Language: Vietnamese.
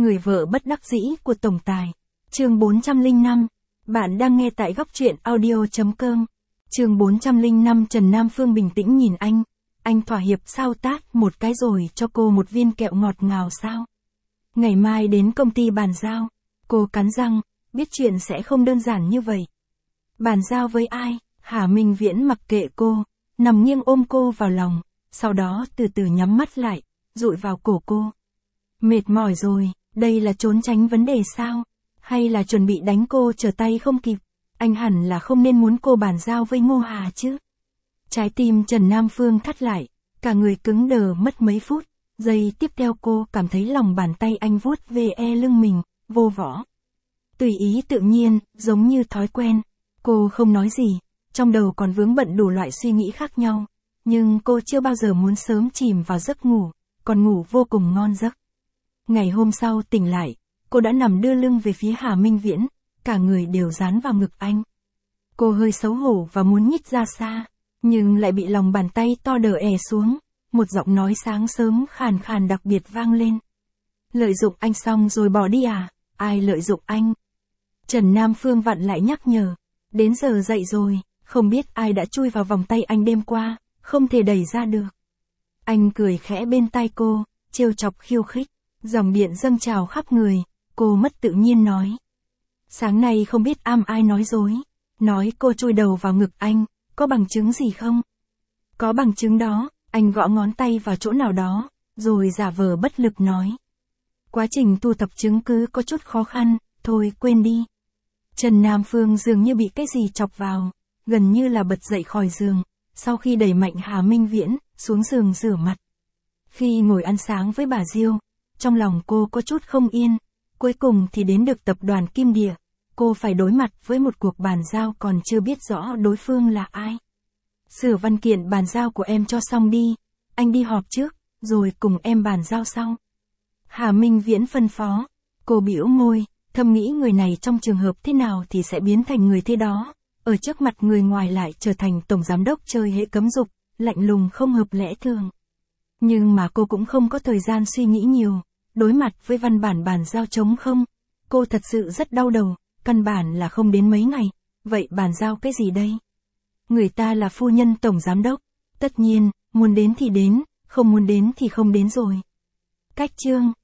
Người vợ bất đắc dĩ của tổng tài. Chương 405. Bạn đang nghe tại góc truyện audio.com. Chương 405. Trần Nam Phương bình tĩnh nhìn anh. Anh thỏa hiệp sao tát một cái rồi cho cô một viên kẹo ngọt ngào sao? Ngày mai đến công ty bàn giao. Cô cắn răng, biết chuyện sẽ không đơn giản như vậy. Bàn giao với ai? Hà Minh Viễn mặc kệ cô, nằm nghiêng ôm cô vào lòng, sau đó từ từ nhắm mắt lại, dụi vào cổ cô. Mệt mỏi rồi, đây là trốn tránh vấn đề sao? Hay là chuẩn bị đánh cô trở tay không kịp? Anh hẳn là không nên muốn cô bàn giao với Ngô Hà chứ. Trái tim Trần Nam Phương thắt lại, cả người cứng đờ mất mấy phút, giây tiếp theo cô cảm thấy lòng bàn tay anh vuốt về lưng mình, vô võ. Tùy ý tự nhiên, giống như thói quen. Cô không nói gì, trong đầu còn vướng bận đủ loại suy nghĩ khác nhau. Nhưng cô chưa bao giờ muốn sớm chìm vào giấc ngủ, còn ngủ vô cùng ngon giấc. Ngày hôm sau tỉnh lại, cô đã nằm đưa lưng về phía Hà Minh Viễn, cả người đều dán vào ngực anh. Cô hơi xấu hổ và muốn nhích ra xa, nhưng lại bị lòng bàn tay to đờ xuống, một giọng nói sáng sớm khàn khàn đặc biệt vang lên. Lợi dụng anh xong rồi bỏ đi à? Ai lợi dụng anh? Trần Nam Phương vặn lại nhắc nhở. Đến giờ dậy rồi, không biết ai đã chui vào vòng tay anh đêm qua, không thể đẩy ra được. Anh cười khẽ bên tai cô, trêu chọc khiêu khích, dòng điện dâng trào khắp người, cô mất tự nhiên nói. Sáng nay không biết ai nói dối, nói cô chui đầu vào ngực anh, có bằng chứng gì không? Có bằng chứng đó, anh gõ ngón tay vào chỗ nào đó, rồi giả vờ bất lực nói. Quá trình thu thập chứng cứ có chút khó khăn, thôi quên đi. Trần Nam Phương dường như bị cái gì chọc vào, gần như là bật dậy khỏi giường, sau khi đẩy mạnh Hà Minh Viễn, xuống giường rửa mặt. Khi ngồi ăn sáng với bà Diêu, trong lòng cô có chút không yên, cuối cùng thì đến được tập đoàn Kim Địa, cô phải đối mặt với một cuộc bàn giao còn chưa biết rõ đối phương là ai. Sửa văn kiện bàn giao của em cho xong đi, anh đi họp trước, rồi cùng em bàn giao sau. Hà Minh Viễn phân phó, cô bĩu môi. Thầm nghĩ người này trong trường hợp thế nào thì sẽ biến thành người thế đó, ở trước mặt người ngoài lại trở thành tổng giám đốc chơi hệ cấm dục, lạnh lùng không hợp lẽ thường. Nhưng mà cô cũng không có thời gian suy nghĩ nhiều, đối mặt với văn bản bàn giao trống không, cô thật sự rất đau đầu, căn bản là không đến mấy ngày, vậy bàn giao cái gì đây? Người ta là phu nhân tổng giám đốc, tất nhiên, muốn đến thì đến, không muốn đến thì không đến rồi. Cách chương